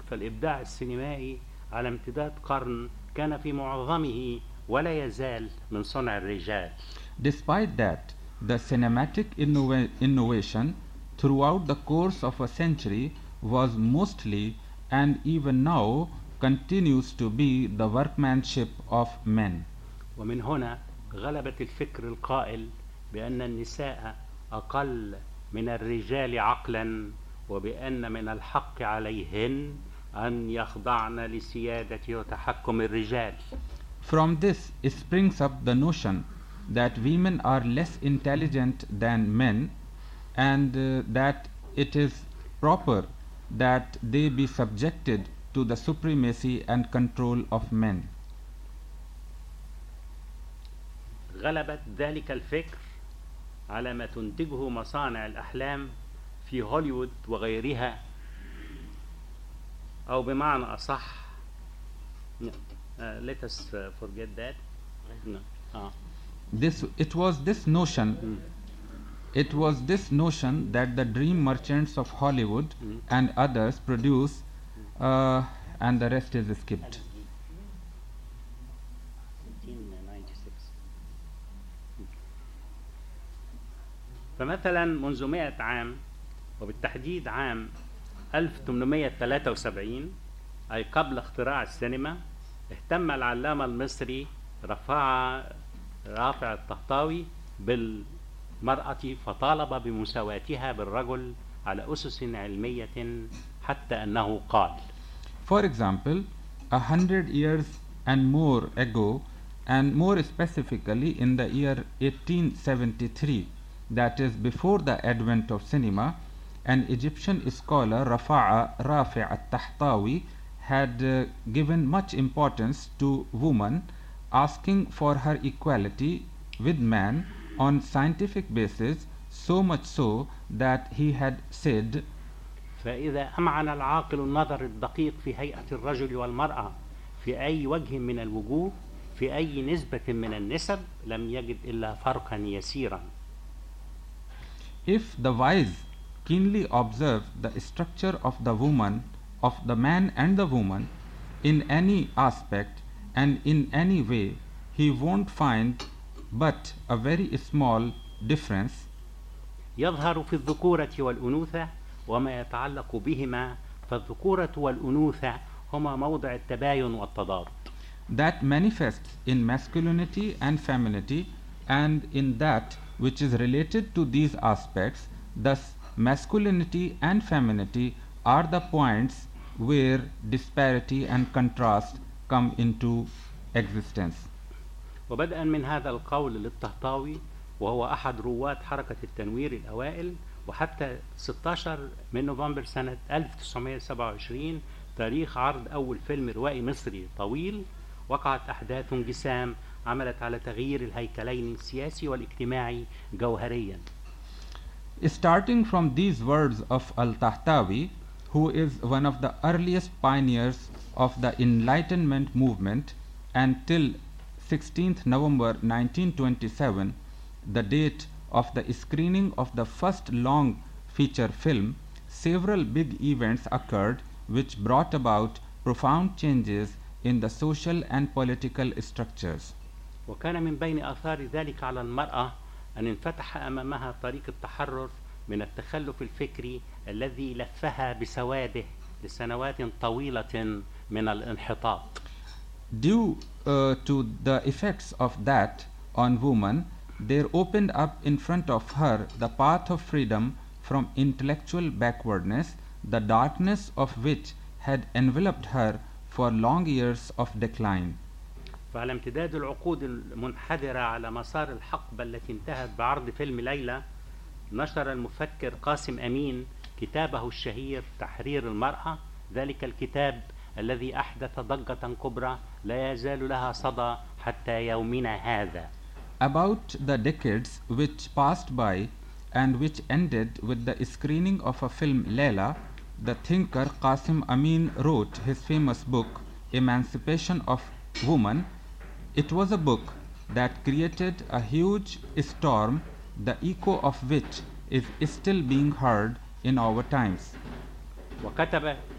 فالإبداع السينمائي على امتداد قرن كان في معظمه ولا يزال من صنع الرجال. Despite that, the cinematic innovation throughout the course of a century was mostly and even now continues to be the workmanship of men. ومن هنا غلبت الفكر القائل بأن النساء أقل من الرجال عقلا، وبأن من الحق عليهن أن يخضعن لسيادة وتحكم الرجال. From this springs up the notion that women are less intelligent than men, and that it is proper that they be subjected to the supremacy and control of men. غلبت ذلك الفكر على ما تنتجه مصانع الأحلام في هوليوود وغيرها، أو بمعنى أصح let us forget that. It was this notion that the dream merchants of Hollywood and others produce, and the rest is skipped. فمثلا منذ 100 عام، وبالتحديد عام 1873 أي قبل اختراع السينما، اهتم العلامة المصري رافع الطهطاوي بالمرأة، فطالب بمساواتها بالرجل على أسس علمية، حتى أنه قال: For example, 100 years and more ago, and more specifically in the year 1873, that is before the advent of cinema, an Egyptian scholar Rafi' al-Tahtawi had given much importance to woman, asking for her equality with man on scientific basis, so much so that he had said: فإذا أمعن العاقل النظر الدقيق في هيئة الرجل والمرأة في أي وجه من الوجوه في أي نسبة من النسب، لم يجد إلا فرقا يسيرا. If the wise keenly observe the structure of the woman, of the man and the woman, in any aspect and in any way, he won't find but a very small difference. يظهر في الذكورة والأنوثة وما يتعلق بهما، فالذكورة والأنوثة هما موضع التباين والتضاد. That manifests in masculinity and femininity, and in that which is related to these aspects. Thus, masculinity and femininity are the points where disparity and contrast come into existence. وبدءا من هذا القول للطهطاوي، وهو أحد رواد حركة التنوير الأوائل، وحتى 16 من نوفمبر سنة 1927 تاريخ عرض أول فيلم روائي مصري طويل، وقعت أحداث انقسام عملت على تغيير الهيكلين السياسي والاجتماعي جوهريا. Starting from these words of Al-Tahtawi, who is one of the earliest pioneers of the Enlightenment movement, and till 16th November 1927, the date of the screening of the first long feature film, several big events occurred which brought about profound changes in the social and political structures. وكان من بين آثار ذلك على المرأة أن انفتح أمامها طريق التحرر من التخلف الفكري الذي لفها بسواده لسنوات طويلة من الانحطاط. Due to the effects of that on woman, there opened up in front of her the path of freedom from intellectual backwardness, the darkness of which had enveloped her for long years of decline. فعلى امتداد العقود المنحدرة على مسار الحقبة التي انتهت بعرض فيلم ليلى، نشر المفكر قاسم أمين كتابه الشهير تحرير المرأة، ذلك الكتاب الذي أحدث ضجة كبرى لا يزال لها صدى حتى يومنا هذا. About the decades which passed by and which ended with the screening of a film Layla, the thinker Qasim Amin wrote his famous book Emancipation of Woman. It was a book that created a huge storm, the echo of which is still being heard in our times. وكتب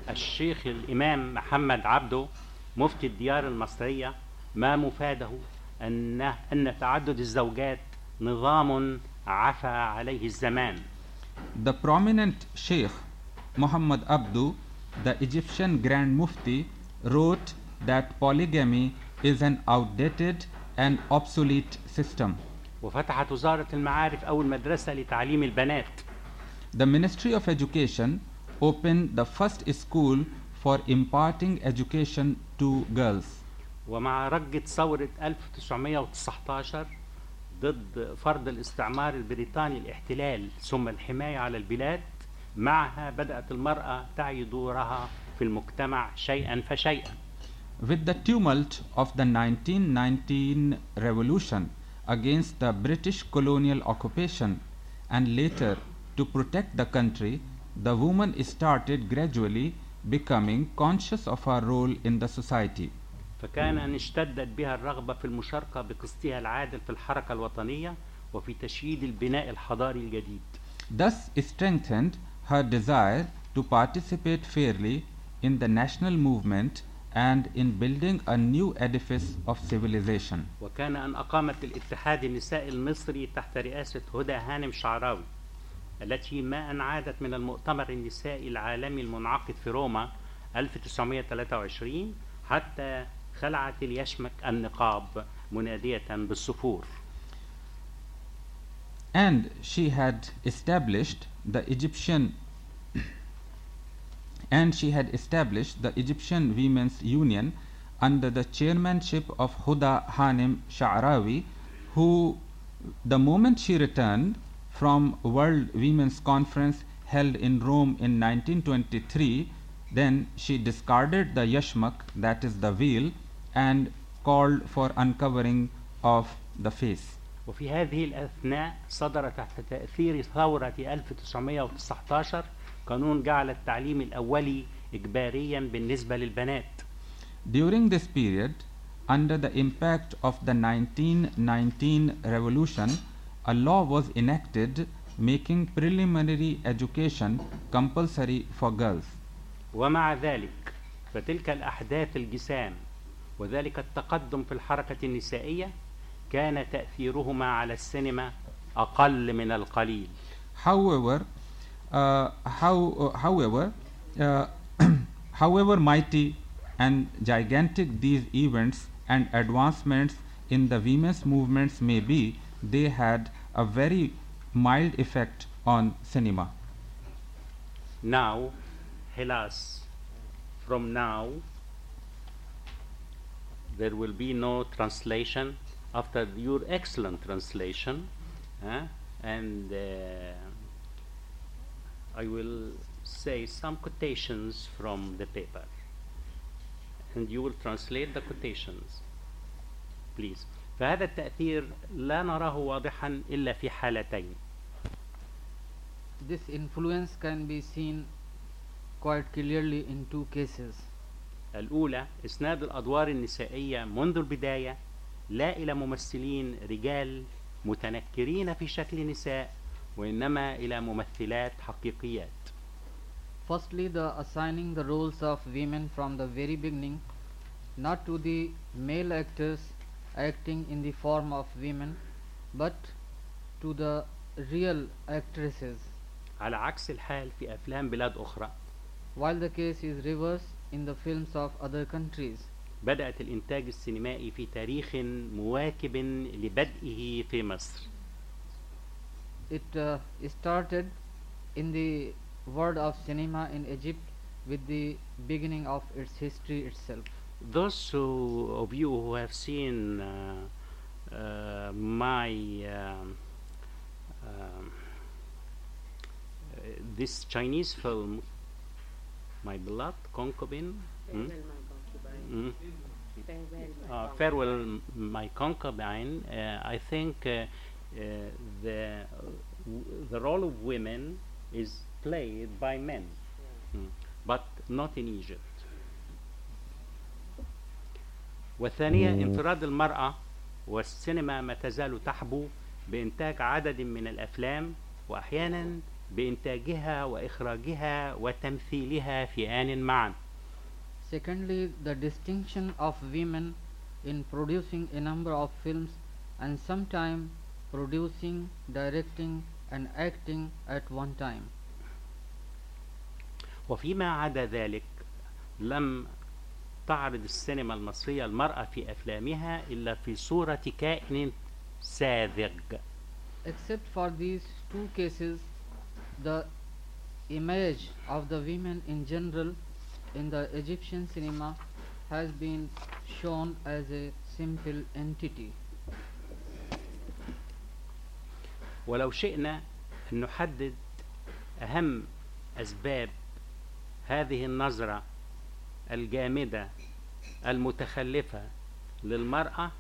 الشيخ الإمام محمد عبده مفتي الديار المصرية ما مفاده أن تعدد الزوجات نظام عفى عليه الزمان. The prominent Sheikh Muhammad Abdu, the Egyptian Grand Mufti, wrote that polygamy is an outdated and obsolete system. وفتحت وزارة المعارف أول مدرسة لتعليم البنات. The Ministry of Education opened the first school for imparting education to girls. ومع رجة ثورة 1919 ضد فرض الاستعمار البريطاني الاحتلال ثم الحماية على البلاد، معها بدأت المرأة تعي دورها في المجتمع شيئا فشيئا. With the tumult of the 1919 revolution against the British colonial occupation and later to protect the country, the woman started gradually becoming conscious of her role in the society. فكان أن اشتدت بها الرغبة في المشاركة بقسطها العادل في الحركة الوطنية وفي تشييد البناء الحضاري الجديد. Thus strengthened her desire to participate fairly in the national movement and in building a new edifice of civilization. وكان أن أقامت الاتحاد النسائي المصري تحت رئاسة هدى هانم شعراوي، التي ما أن عادت من المؤتمر النسائي العالمي المنعقد في روما 1923 حتى خلعت اليشمك النقاب منادية بالصفور. And she had established the Egyptian Women's Union under the chairmanship of Huda Hanim Sha'rawi, who, the moment she returned from World Women's Conference held in Rome in 1923, then she discarded the yashmak, that is the veil, and called for uncovering of the face. وفي هذه الأثناء صدر تحت تأثير ثورة 1919 قانون جعل التعليم الأولي إجباريا بالنسبة للبنات. During this period, under the impact of the 1919 revolution, a law was enacted making preliminary education compulsory for girls. ومع ذلك فتلك الأحداث الجسام وذلك التقدم في الحركة النسائية كان تأثيرهما على السينما أقل من القليل. However mighty and gigantic these events and advancements in the women's movements may be, they had a very mild effect on cinema. Now, hélas, from now there will be no translation after your excellent translation, and I will say some quotations from the paper and you will translate the quotations please. فهذا التأثير لا نراه واضحا إلا في حالتين. This influence can be seen quite clearly in two cases. الأولى إسناد الأدوار النسائية منذ البداية لا إلى ممثلين رجال متنكرين في شكل نساء وإنما إلى ممثلات حقيقيات. Firstly, the assigning the roles of women from the very beginning, not to the male actors acting in the form of women, but to the real actresses. على عكس الحال في أفلام بلاد أخرى. While the case is reversed in the films of other countries. بدأت الإنتاج السينمائي في تاريخ مواكب لبدئه في مصر. It started in the world of cinema in Egypt with the beginning of its history itself. Those of you who have seen this Chinese film, My Beloved Concubine, Farewell My Concubine, I think the role of women is played by men, but not in Egypt. والثانية انفراد المرأة، والسينما ما تزال تحبو بإنتاج عدد من الأفلام وأحيانا بإنتاجها وإخراجها وتمثيلها في آن معا. Secondly, the distinction of women in producing a number of films and sometimes producing, directing and acting at one time. وفيما عدا ذلك لم تعرض السينما المصرية المرأة في أفلامها إلا في صورة كائن ساذج. Except for these two cases, the image of the women in general in the Egyptian cinema has been shown as a simple entity. ولو شئنا أن نحدد أهم أسباب هذه النظرة الجامدة المتخلفة للمرأة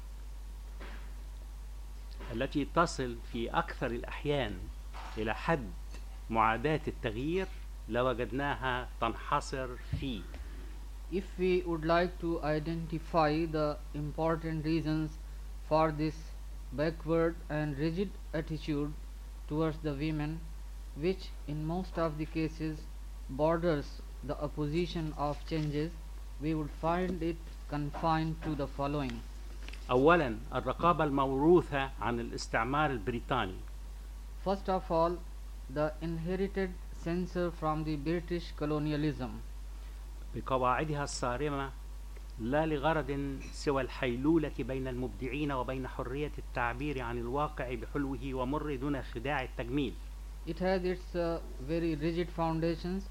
التي تصل في أكثر الأحيان إلى حد معاداة التغيير لوجدناها تنحصر في If we would like to identify the important reasons for this backward and rigid attitude towards the women, which in most of the cases borders the opposition of changes, we would find it confined to the following. أولا الرقابة الموروثة عن الاستعمار البريطاني. First of all, the inherited censor from the British colonialism, بقواعدها الصارمة لا لغرض سوى الحيلولة بين المبدعين وبين حرية التعبير عن الواقع بحلوه ومره دون خداع التجميل. it has its very rigid foundations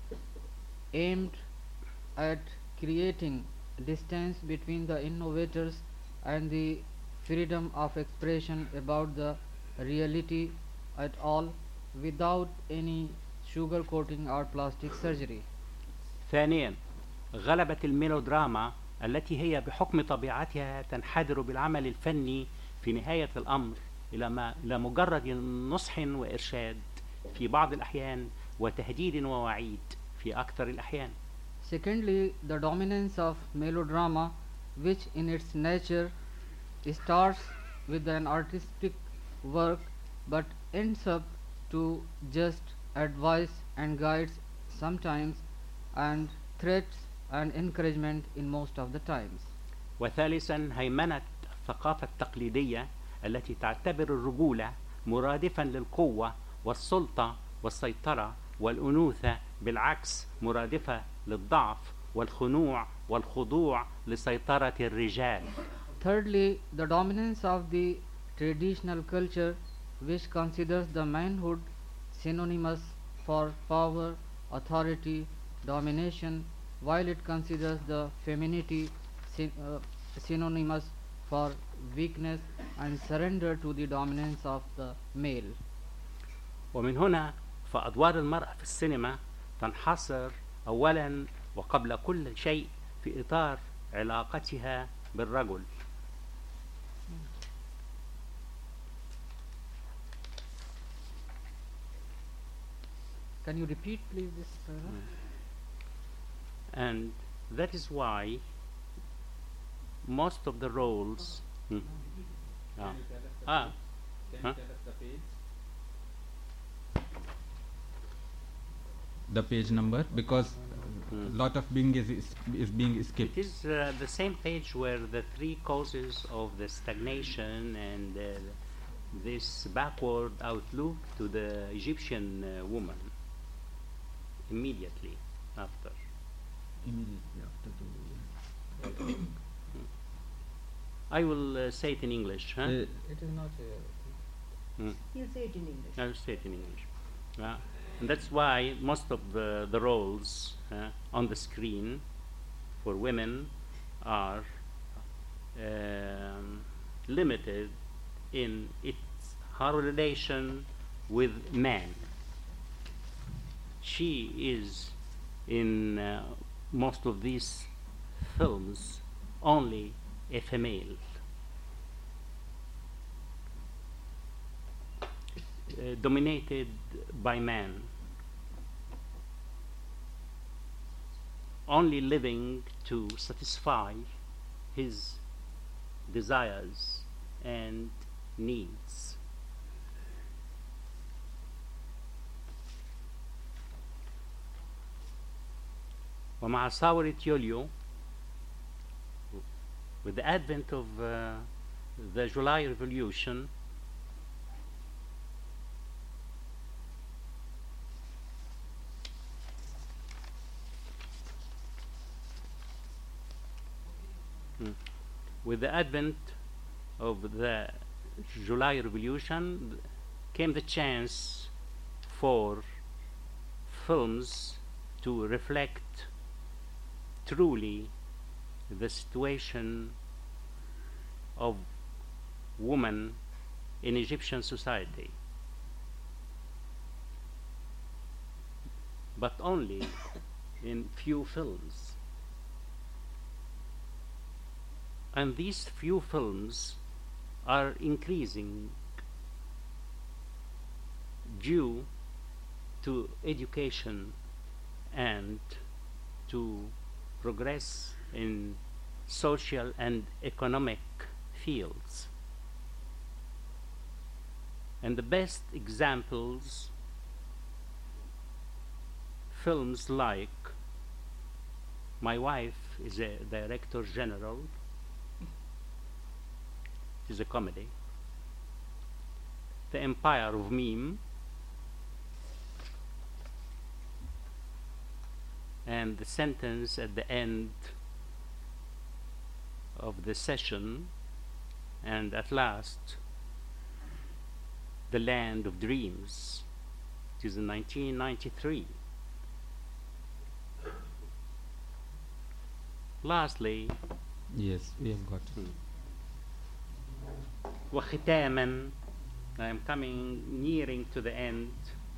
aimed at creating distance between the innovators and the freedom of expression about the reality at all without any sugarcoating or plastic surgery. ثانيا غلبت الميلودراما التي هي بحكم طبيعتها تنحدر بالعمل الفني في نهاية الأمر إلى مجرد نصح وإرشاد في بعض الأحيان وتهديد ووعيد في أكثر الأحيان. Secondly, the dominance of melodrama, which in its nature starts with an artistic work but ends up to just advice and guides sometimes and threats and encouragement in most of the times. وثالثا هيمنة الثقافة التقليدية التي تعتبر الرجولة مرادفا للقوة والسلطة والسيطرة والأنوثة بالعكس مرادفة للضعف والخنوع والخضوع لسيطرة الرجال. Thirdly, the dominance of the traditional culture, which considers the manhood synonymous for power, authority, domination, while it considers the femininity synonymous for weakness and surrender to the dominance of the male. ومن هنا فأدوار المرأة في السينما تنحصر أولا وقبل كل شيء في إطار علاقتها بالرجل. Can you repeat please this paragraph? And that is why most of the roles the page number, because lot of being is being skipped. It is the same page where the three causes of the stagnation and this backward outlook to the Egyptian woman immediately after. I will say it in English. Huh? It is not You say it in English. I'll say it in English. And that's why most of the roles on the screen for women are limited in her relation with man. She is in most of these films only a female. Dominated by man, only living to satisfy his desires and needs. ومع ثورة يوليو, with the advent of the July Revolution, with the advent of the July Revolution came the chance for films to reflect truly the situation of women in Egyptian society, but only in few films. And these few films are increasing due to education and to progress in social and economic fields. And the best examples, films like My Wife is a Director General, it is a comedy. The Empire of Meme, and the sentence at the end of the session, and at last The Land of Dreams. It is in 1993. Lastly, Yes, we have got. وختاما, I am coming nearing to the end.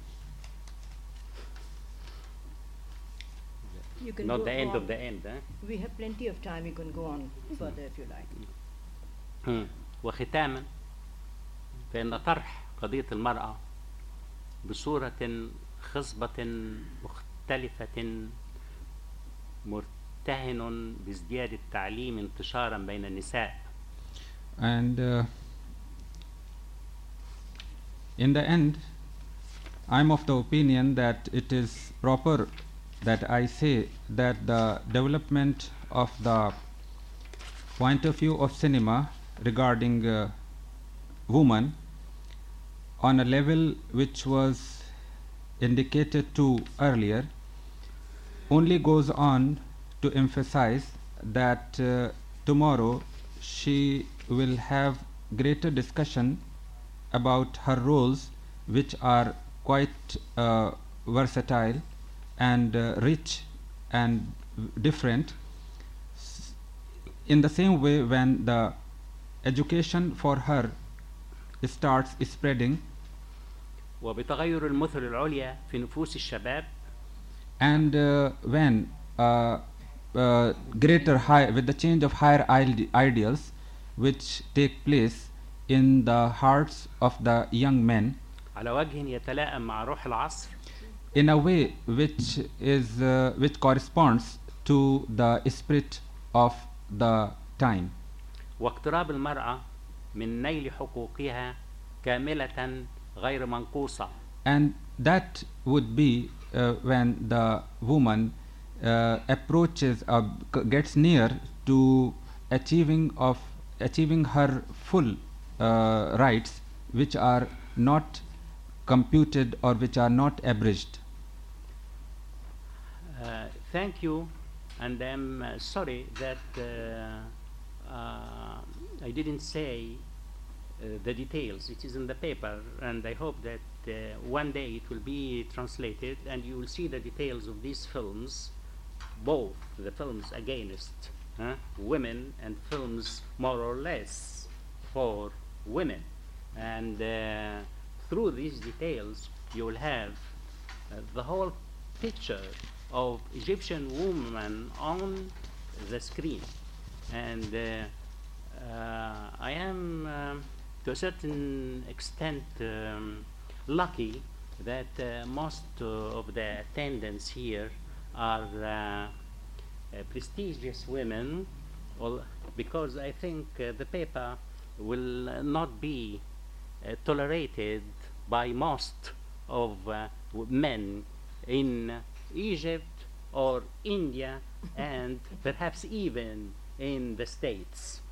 You can Not go the end on. of the end, eh? We have plenty of time. You can go on further if you like. وختاما, فإن طرح قضية المرأة بصورة خصبة مختلفة مرتهن بازدياد التعليم انتشارا بين النساء. And in the end, I'm of the opinion that it is proper that I say that the development of the point of view of cinema regarding women on a level which was indicated to earlier only goes on to emphasize that tomorrow she will have greater discussion about her roles, which are quite versatile and rich and different. In the same way, when the education for her starts spreading, وبتغير المثل العليا في نفوس الشباب, and when greater high, with the change of higher ideals which take place in the hearts of the young men, على وجه يتلائم مع روح العصر, in a way which is which corresponds to the spirit of the time, واقتراب المرأة من نيل حقوقها كاملة غير منقوصة. and that would be when the woman approaches gets near to achieving her full rights, which are not computed or which are not abridged. Thank you, and I'm sorry that I didn't say the details. It is in the paper, and I hope that one day it will be translated and you will see the details of these films, both the films against women and films more or less for women. And through these details you will have the whole picture of Egyptian women on the screen. And I am to a certain extent lucky that most of the attendants here are prestigious women, because I think the paper will not be tolerated by most of men in Egypt or India, and perhaps even in the States.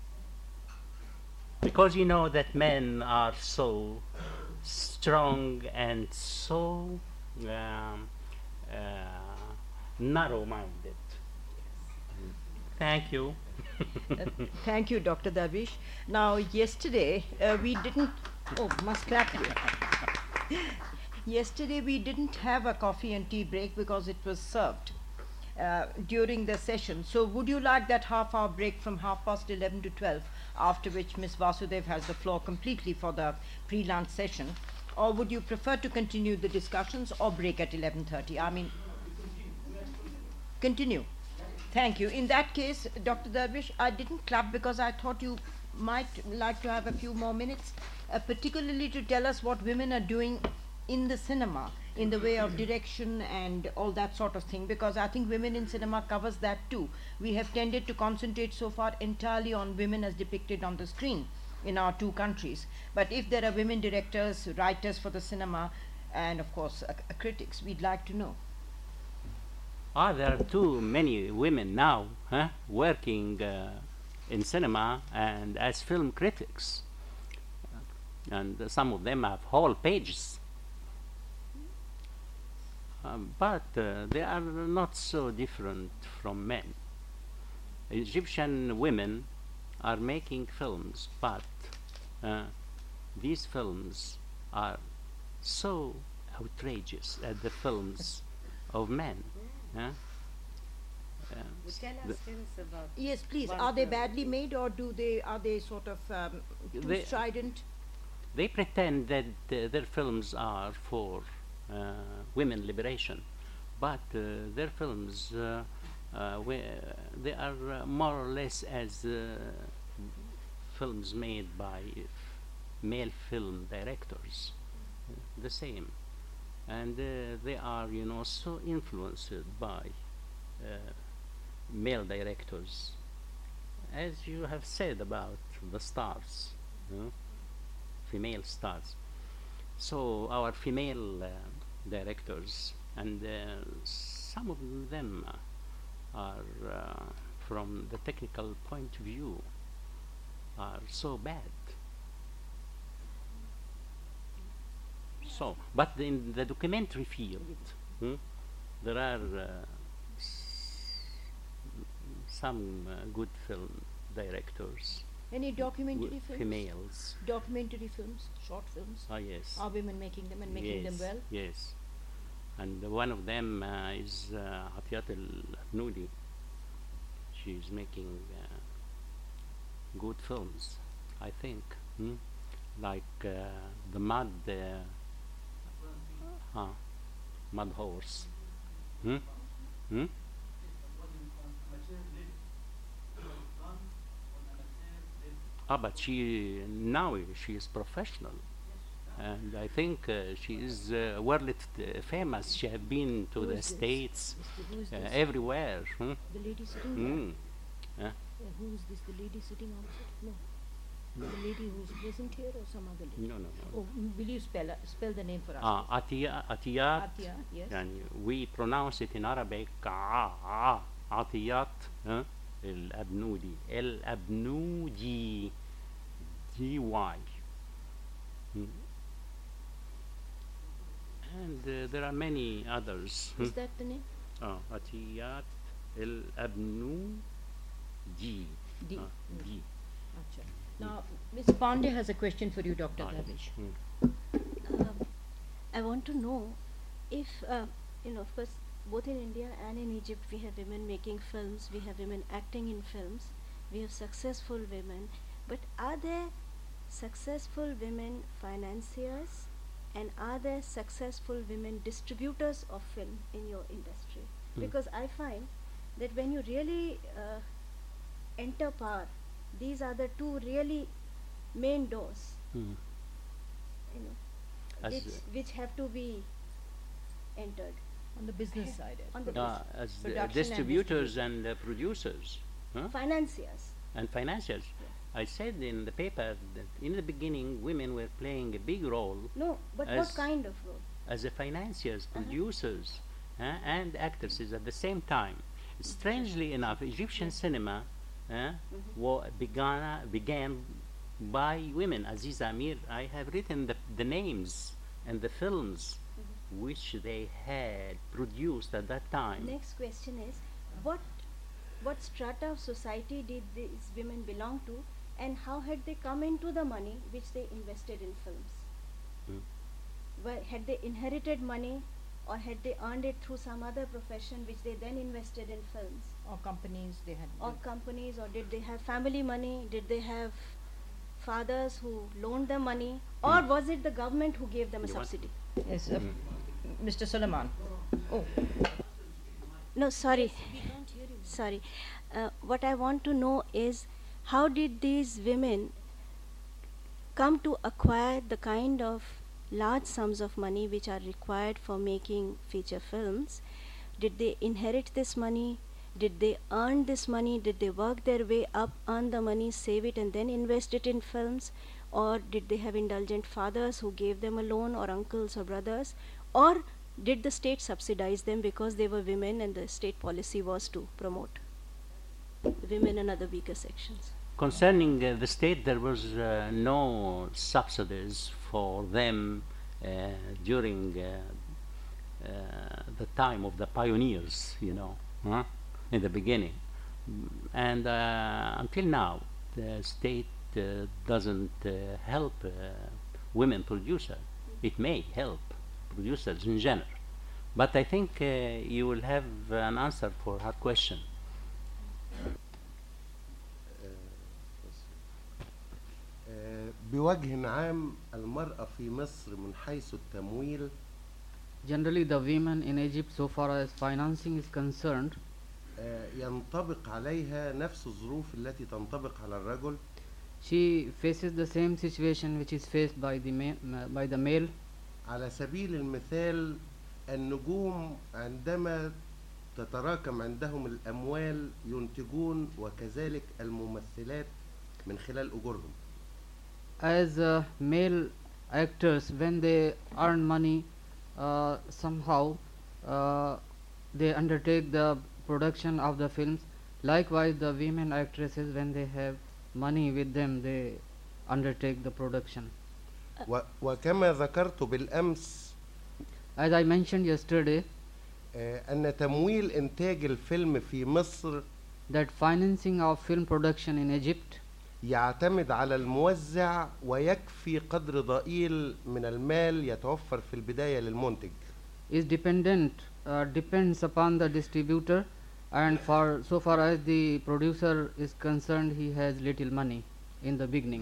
Because you know that men are so strong and so narrow-minded. Thank you. Thank you, Dr. Darvish. Now, yesterday we didn't. Oh, must clap you. Yesterday we didn't have a coffee and tea break because it was served during the session. So, would you like that half-hour break from 11:30 to 12, after which Ms. Vasudev has the floor completely for the pre-lunch session, or would you prefer to continue the discussions or break at 11:30? I mean, continue. Thank you. In that case, Dr. Darvish, I didn't clap because I thought you might like to have a few more minutes, particularly to tell us what women are doing in the cinema, in the way of direction and all that sort of thing, because I think women in cinema covers that too. We have tended to concentrate so far entirely on women as depicted on the screen in our two countries. But if there are women directors, writers for the cinema, and of course critics, we'd like to know. There are too many women now working in cinema and as film critics. And some of them have whole pages. But they are not so different from men. Egyptian women are making films, but these films are so outrageous at the films of men. Tell us things about. Yes, please. one Are they film. badly made, or are they sort of too They- strident? They pretend that their films are for women liberation, but their films they are more or less as films made by male film directors, the same, and they are, you know, so influenced by male directors, as you have said about the stars, you know, female stars. So our female directors, and some of them are, from the technical point of view, are so bad. So, but in the documentary field, there are some good film directors, Any documentary films? females. Documentary films, short films. Ah, yes. Are women making them and making them Yes, well? Yes, and one of them is Atiyat al-Abnoudi. She's making good films, I think. Like the Mud Horse. But she is professional, and I think she is world famous. She have been to Who the is this? States, Who is this? everywhere. The lady sitting there? Yeah. Who is this? The lady sitting opposite? No. The lady who's present here, or some other lady? No, no, no. Oh, will you spell the name for us? Atiyat. Atia, yes. يعني we pronounce it in Arabic عطيات الأبنودي الأبنودي DY. And there are many others. Is that the name? عطيات الأبنودي D. D. Acha. Now, Ms. Pandey has a question for you, Dr. Darvish. I want to know if, of course, both in India and in Egypt, we have women making films, we have women acting in films, we have successful women, but are there successful women financiers, and are there successful women distributors of film in your industry? Because I find that when you really enter power, these are the two really main doors, As, which have to be entered. On the business side. On the as Production distributors and producers. financiers. And financiers. I said in the paper that in the beginning women were playing a big role No, but what As- kind of role? as a financiers, producers, and actresses at the same time. Strangely enough, Egyptian cinema began by women. Aziza Amir, I have written the names and the films which they had produced at that time. Next question is, what strata of society did these women belong to, and how had they come into the money which they invested in films? Had they inherited money, or had they earned it through some other profession which they then invested in films? Or companies they had. Or companies, or did they have family money? Did they have fathers who loaned them money, or was it the government who gave them a subsidy? Yes, Mr. Suleiman. Oh. No, sorry. Sorry. What I want to know is, how did these women come to acquire the kind of large sums of money which are required for making feature films? Did they inherit this money? Did they earn this money? Did they work their way up, earn the money, save it, and then invest it in films? Or did they have indulgent fathers who gave them a loan, or uncles or brothers? Or did the state subsidize them because they were women and the state policy was to promote women and other weaker sections? Concerning the state, there was no subsidies for them during the time of the pioneers, in the beginning. And until now, the state doesn't help women producers. It may help producers in general. But I think you will have an answer for her question. بوجه عام المرأة في مصر من حيث التمويل. Generally, the women in Egypt, so far as financing is concerned, ينطبق عليها نفس الظروف التي تنطبق على الرجل. she faces the same situation which is faced by the male. على سبيل المثال، النجوم عندما تتراكم عندهم الأموال ينتجون، وكذلك الممثلات من خلال أجورهم. As male actors, when they earn money, somehow they undertake the production of the films. Likewise, the women actresses, when they have money with them, they undertake the production. وكما ذكرت بالأمس، as I mentioned yesterday, أن تمويل إنتاج الفيلم في مصر that financing of film production in Egypt يعتمد على الموزع، ويكفي قدر ضئيل من المال يتوفر في البداية للمنتج. is depends upon the distributor, and for so far as the producer is concerned, he has little money in the beginning.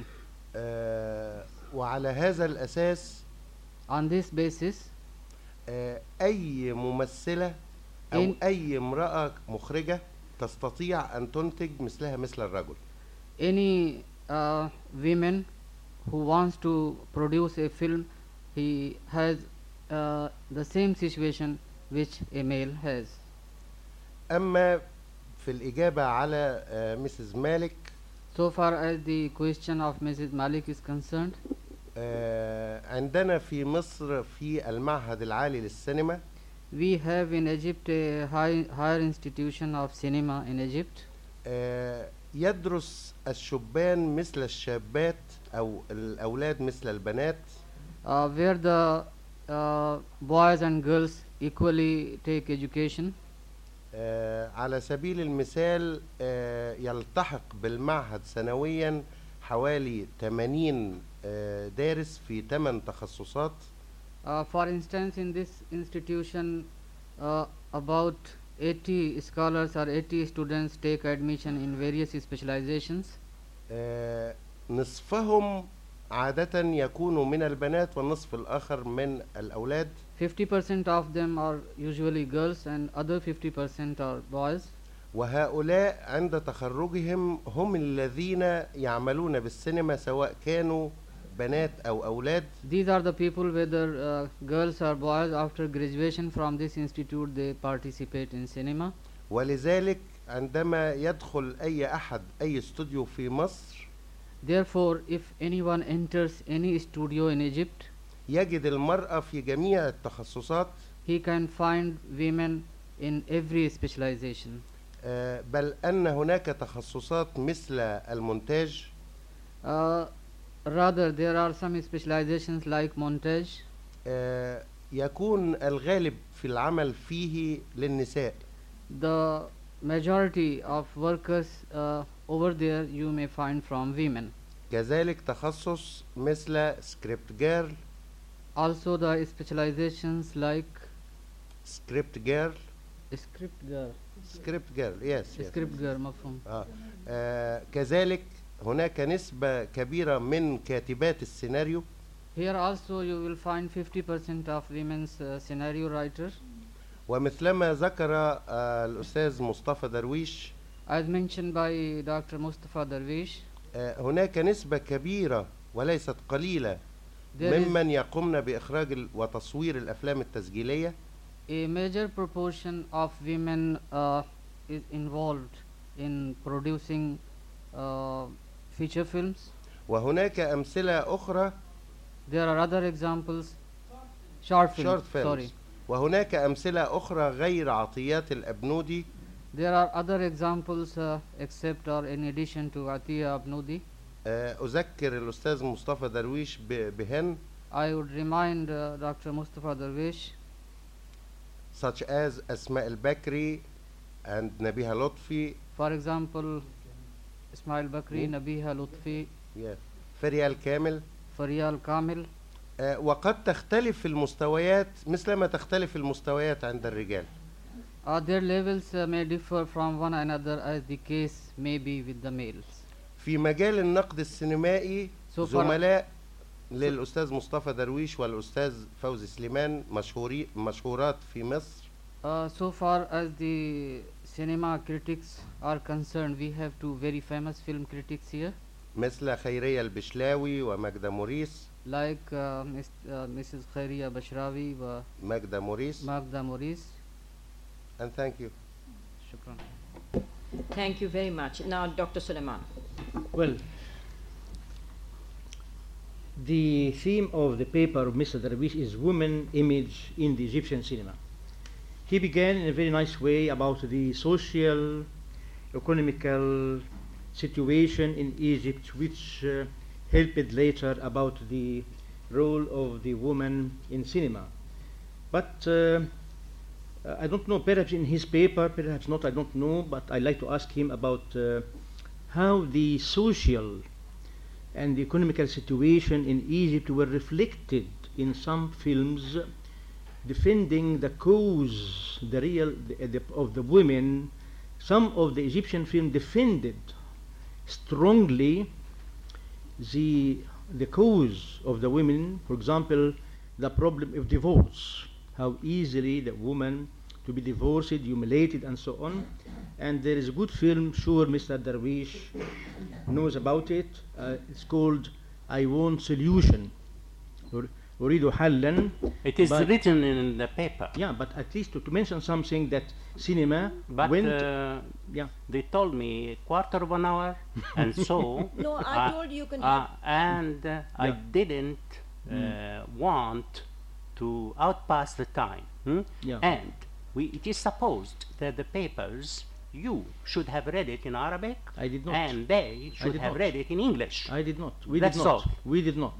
وعلى هذا الأساس on this basis أي ممثلة أو أي امرأة مخرجة تستطيع أن تنتج مثلها مثل الرجل. any women who wants to produce a film, he has the same situation which a male has. أما في الإجابة على Mrs. Malik, so far as the question of Mrs. Malik is concerned, عندنا في مصر في المعهد العالي للسينما. we have in Egypt a higher institution of cinema in Egypt. يدرس الشبان مثل الشابات أو الأولاد مثل البنات. where the boys and girls equally take education. على سبيل المثال يلتحق بالمعهد سنويا حوالي 80 دارس في 8 تخصصات. For instance, in this institution about 80 scholars or 80 students take admission in various specializations. نصفهم عادة يكونوا من البنات والنصف الآخر من الأولاد. 50% of them are usually girls and other 50% are boys. وهؤلاء عند تخرجهم هم الذين يعملون بالسينما سواء كانوا بنات أو أولاد. These are the people, whether girls or boys, after graduation from this institute they participate in cinema. ولذلك عندما يدخل أي أحد أي استوديو في مصر، therefore if anyone enters any studio in Egypt, يجد المرأة في جميع التخصصات. he can find women in every specialization. بل أن هناك تخصصات مثل المونتاج. Rather, there are some specializations like montage. يكون الغالب في العمل فيه للنساء. The majority of workers over there you may find from women. كذلك تخصص مثل سكريبت جيرل. Also the specializations like سكريبت جيرل. script girl. Yes. script girl مفهوم. كذلك هناك نسبة كبيرة من كاتبات السيناريو. Here also you will find 50% of women's scenario writers. ومثلما ذكر الأستاذ مصطفى درويش. As mentioned by Dr. Mustafa Darwish. هناك نسبة كبيرة وليست قليلة ممن يقومن بإخراج وتصوير الأفلام التسجيلية. A major proportion of women is involved in producing feature films. وهناك أمثلة أخرى. There are other examples. Short films. Sorry. وهناك أمثلة أخرى غير عطيات الأبنودي. There are other examples except or in addition to Atiya Abnoudi. أذكر الأستاذ مصطفى درويش بهن. I would remind Dr. Mustafa Darwish. Such as Asma al-Bakri and Nabiha Lutfi. For example, Ismail Bakri, Nabiha Lutfi. فريال كامل. فريال كامل. وقد تختلف المستويات مثلما تختلف المستويات عند الرجال. Their levels may differ from one another as the case may be with the males. في مجال النقد السينمائي زملاء للأستاذ مصطفى درويش والأستاذ فوزي سليمان مشهورات في مصر. So far as the cinema critics are concerned, we have two very famous film critics here. مثل خيرية البشلاوي ومجدة موريس. Like Mrs. Khairiya Bashrawi و مجدة موريس. Magda Maurice. And thank you. Shukran. Thank you very much. Now, Dr. Suleiman. Well, the theme of the paper of Mr. Darwish is women image in the Egyptian cinema. He began in a very nice way about the social, economical situation in Egypt, which helped later about the role of the woman in cinema. But I don't know, perhaps in his paper, perhaps not, I don't know, but I'd like to ask him about how the social and the economical situation in Egypt were reflected in some films defending the cause, of the women. Some of the Egyptian films defended strongly the cause of the women. For example, the problem of divorce, how easily the woman to be divorced, humiliated, and so on. And there is a good film, sure Mr. Darwish knows about it. It's called I Want Solution. أريد حلا. It is written in the paper. Yeah, but at least to mention something that cinema but went. They told me a quarter of an hour, and so. No, I told you can. I didn't want to outpass the time. And it is supposed that the papers, you should have read it in Arabic. I did not. And they should have read it in English. I did not. That's all. We did not.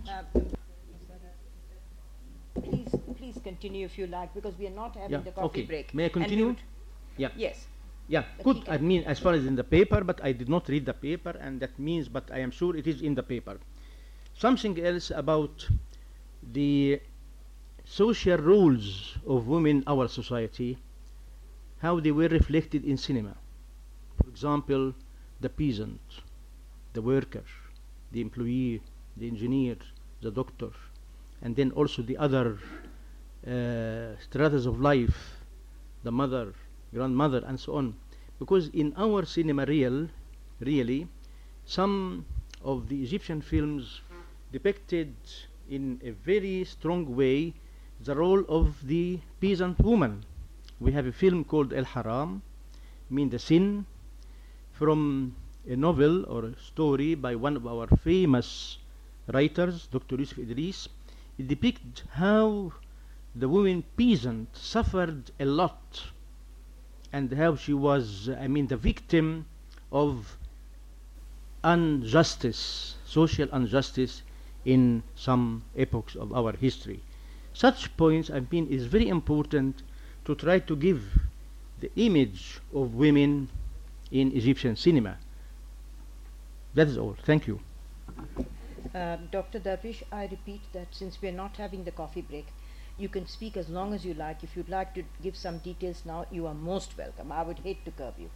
Please continue if you like, because we are not having the coffee break. May I continue? Yeah. Yes. Yeah, good. I mean, as far as in the paper, but I did not read the paper, and that means, but I am sure it is in the paper. Something else about the social roles of women in our society, how they were reflected in cinema. For example, the peasant, the worker, the employee, the engineer, the doctor, and then also the other stratas of life, the mother, grandmother, and so on. Because in our cinema really, some of the Egyptian films depicted in a very strong way the role of the peasant woman. We have a film called El Haram, mean the sin, from a novel or a story by one of our famous writers, Dr. Yusuf Idris. It depicts how the woman peasant suffered a lot, and how she was, the victim of injustice, social injustice in some epochs of our history. Such points, is very important to try to give the image of women in Egyptian cinema. That is all. Thank you. Dr. Darwish, I repeat that since we are not having the coffee break, you can speak as long as you like. If you'd like to give some details now, you are most welcome. I would hate to curb you.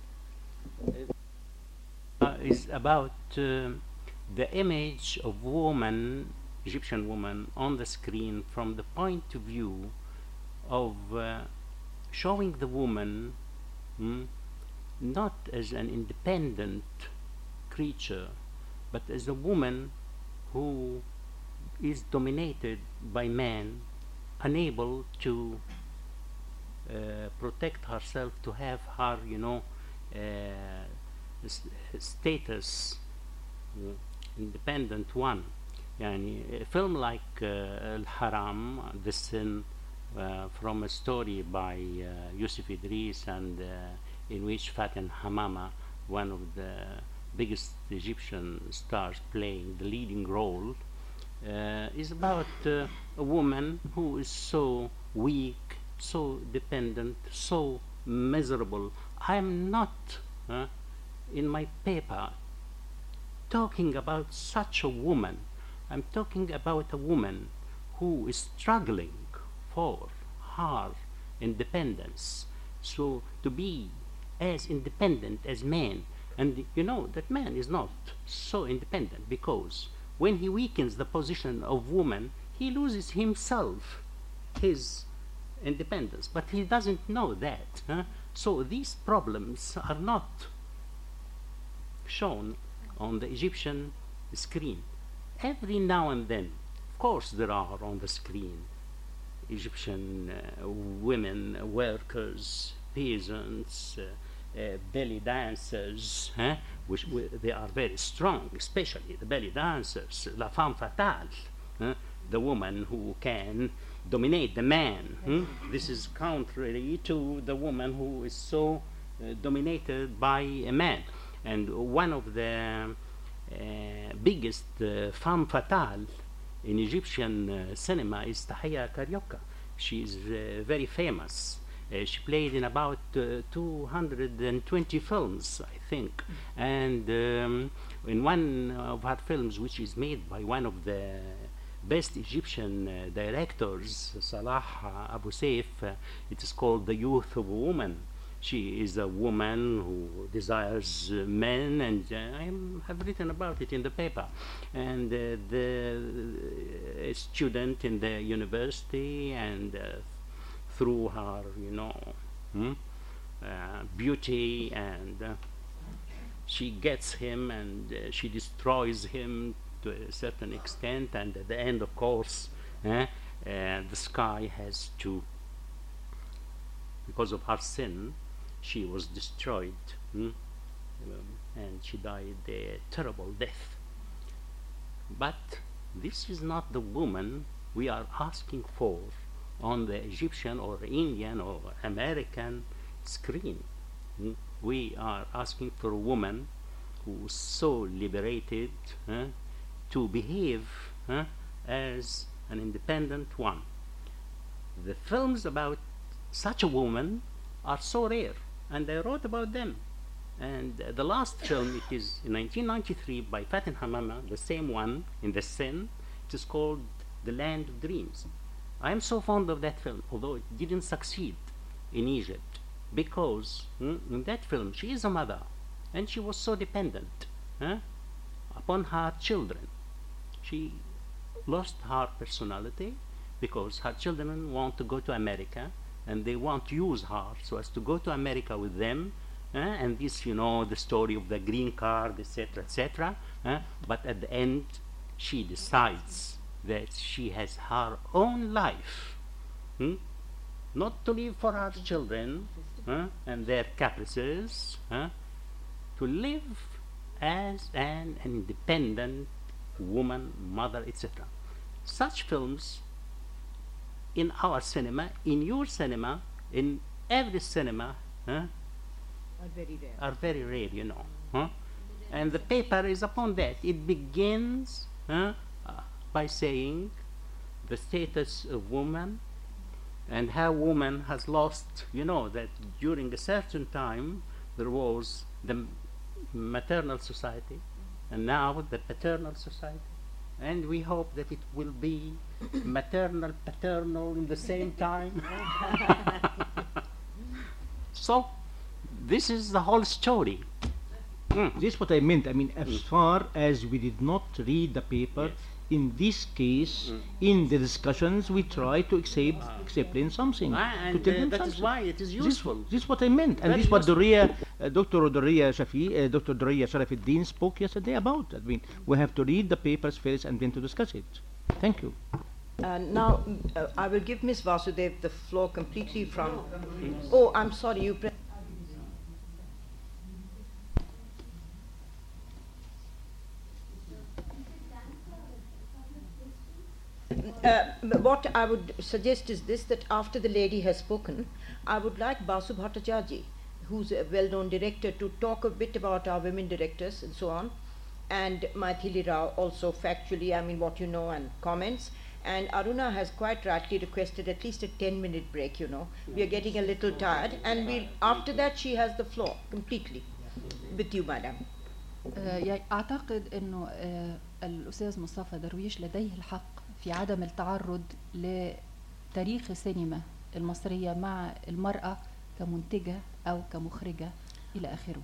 Is about the image of woman, Egyptian woman, on the screen from the point of view of showing the woman not as an independent creature, but as a woman who is dominated by man, unable to protect herself, to have her, status, independent one. A film like Al-Haram, The Sin, from a story by Yusuf Idris, and in which Faten Hamama, one of the biggest Egyptian stars playing the leading role, is about a woman who is so weak, so dependent, so miserable. I'm not in my paper talking about such a woman. I'm talking about a woman who is struggling for her independence, so to be as independent as man. And you know that man is not so independent, because when he weakens the position of woman, he loses himself, his independence, but he doesn't know that. So these problems are not shown on the Egyptian screen. Every now and then, of course, there are on the screen Egyptian women, workers, peasants, belly dancers, which they are very strong, especially the belly dancers, la femme fatale, the woman who can dominate the man. This is contrary to the woman who is so dominated by a man. And one of the biggest femme fatale in Egyptian cinema is Tahia Karyoka. She is very famous. She played in about 220 films, I think. And in one of her films, which is made by one of the best Egyptian directors, Salah Abu Saif, it is called The Youth of a Woman. She is a woman who desires men, and I have written about it in the paper. And a student in the university, and through her, beauty, and she gets him, and she destroys him to a certain extent. And at the end, of course, the sky has to, because of her sin, she was destroyed, and she died a terrible death. But this is not the woman we are asking for on the Egyptian or Indian or American screen. We are asking for a woman who is so liberated to behave as an independent one. The films about such a woman are so rare, and I wrote about them. And the last film, it is in 1993 by Faten Hamama, the same one in The Sin. It is called The Land of Dreams. I am so fond of that film, although it didn't succeed in Egypt, because in that film she is a mother, and she was so dependent upon her children. She lost her personality because her children want to go to America, and they want to use her so as to go to America with them, and this, the story of the green card, etc., etc. But at the end, she decides that she has her own life, not to live for her children and their caprices, to live as an independent woman, mother, etc. Such films in our cinema, in your cinema, in every cinema, Are very rare. are very rare, you know. And the paper is upon that. It begins by saying the status of woman and how woman has lost, you know, that during a certain time there was the maternal society and now the paternal society. And we hope that it will be maternal, paternal in the same time. So, this is the whole story. This is what I meant. I mean, as far as we did not read the paper, Yes. in this case, in the discussions, we try to explain something. And to tell them that is something. why it is useful. This is what I meant, and Very this is what useful. Dr. Dr. Durriya Sharafuddin spoke yesterday about. I mean, we have to read the papers first and then to discuss it. Thank you. Now, I will give Ms. Vasudev the floor completely from... Oh, I'm sorry, you... What I would suggest is this, that after the lady has spoken, I would like Basu Bhattacharjee, who's a well-known director, to talk a bit about our women directors and so on, and Maithili Rao also factually, I mean, what you know, and comments. And Aruna has quite rightly requested at least a 10-minute break, you know. We are getting a little tired, and after that she has the floor completely. With you, madam. أعتقد أنه الأستاذ مصطفى درويش لديه الحق في عدم التعرض لتاريخ السينما المصرية مع المرأة كمنتجة أو كمخرجة إلى آخره.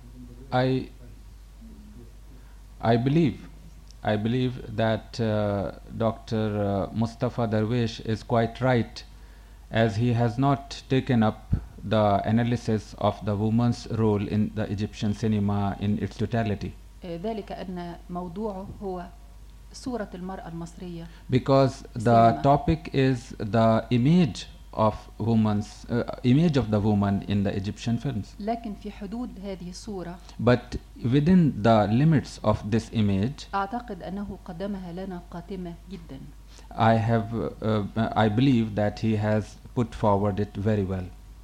I believe that Dr. Mustafa Darwish is quite right, as he has not taken up the analysis of the woman's role in the Egyptian cinema in its totality. ذلك أن موضوعه هو صورة المرأة المصرية. Because the topic is the image of the woman in the Egyptian films. لكن في حدود هذه الصورة. But within the limits of this image, أعتقد أنه قدمها لنا قاتمة جدا. I believe that he has put forward it very well.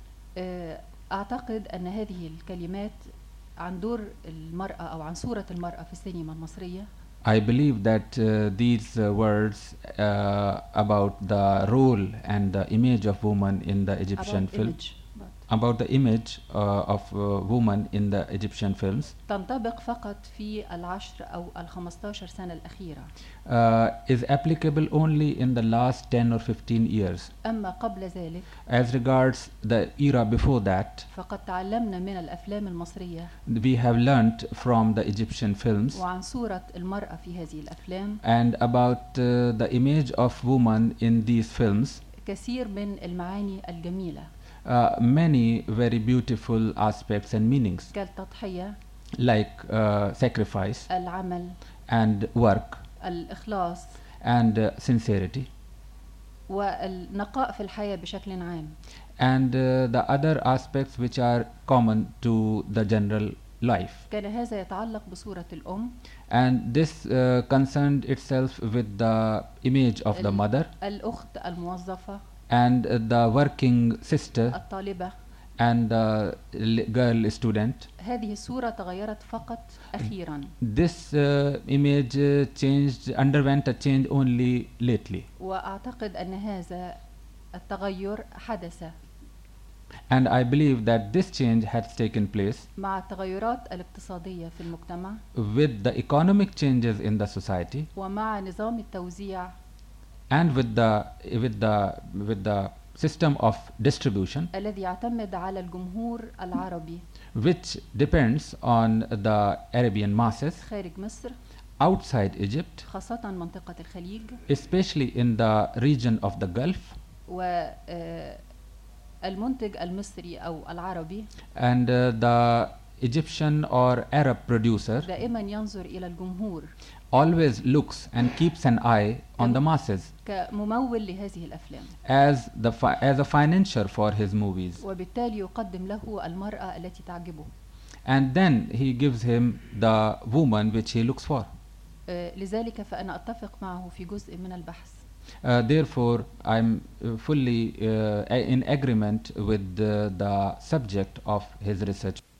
أعتقد أن هذه الكلمات عن دور المرأة أو عن صورة المرأة في السينما المصرية. I believe that these words about the role and the image of woman in the Egyptian film, about the image of woman in the Egyptian films, تنطبق فقط في 10 أو 15 سنة الأخيرة. Is applicable only in the last 10 or 15 years. أما قبل ذلك, as regards the era before that, فقد تعلمنا من الأفلام المصرية, we have learnt from the Egyptian films, وعن صورة المرأة في هذه الأفلام, and about the image of woman in these films, كثير من المعاني الجميلة, many very beautiful aspects and meanings, كالتضحية, like sacrifice, العمل, and work, الإخلاص, and sincerity, والنقاء في الحياة بشكل عام, and the other aspects which are common to the general life. كان هذا يتعلق بصورة الأم, and this concerned itself with the image of the mother, الأخت الموظفة, and the working sister, الطالبة, and the girl student. هذه الصورة تغيرت فقط أخيرا. This image underwent a change only lately. وأعتقد أن هذا التغير حدث. And I believe that this change has taken place مع التغيرات الاقتصادية في المجتمع, with the economic changes in the society, ومع نظام التوزيع, and with the system of distribution, الذي يعتمد على الجمهور العربي, which depends on the Arabian masses خارج مصر, outside Egypt, خاصة منطقة الخليج, especially in the region of the Gulf, والمنتج المصري أو العربي, and the Egyptian or Arab producer دائما ينظر إلى الجمهور, always looks and keeps an eye on the masses كممول لهذه الأفلام, as a financier for his movies, وبالتالي يقدم له المرأة التي تعجبه, and then he gives him the woman which he looks for. لذلك فأنا أتفق معه في جزء من البحث. Therefore, I'm fully in agreement with the subject of his research.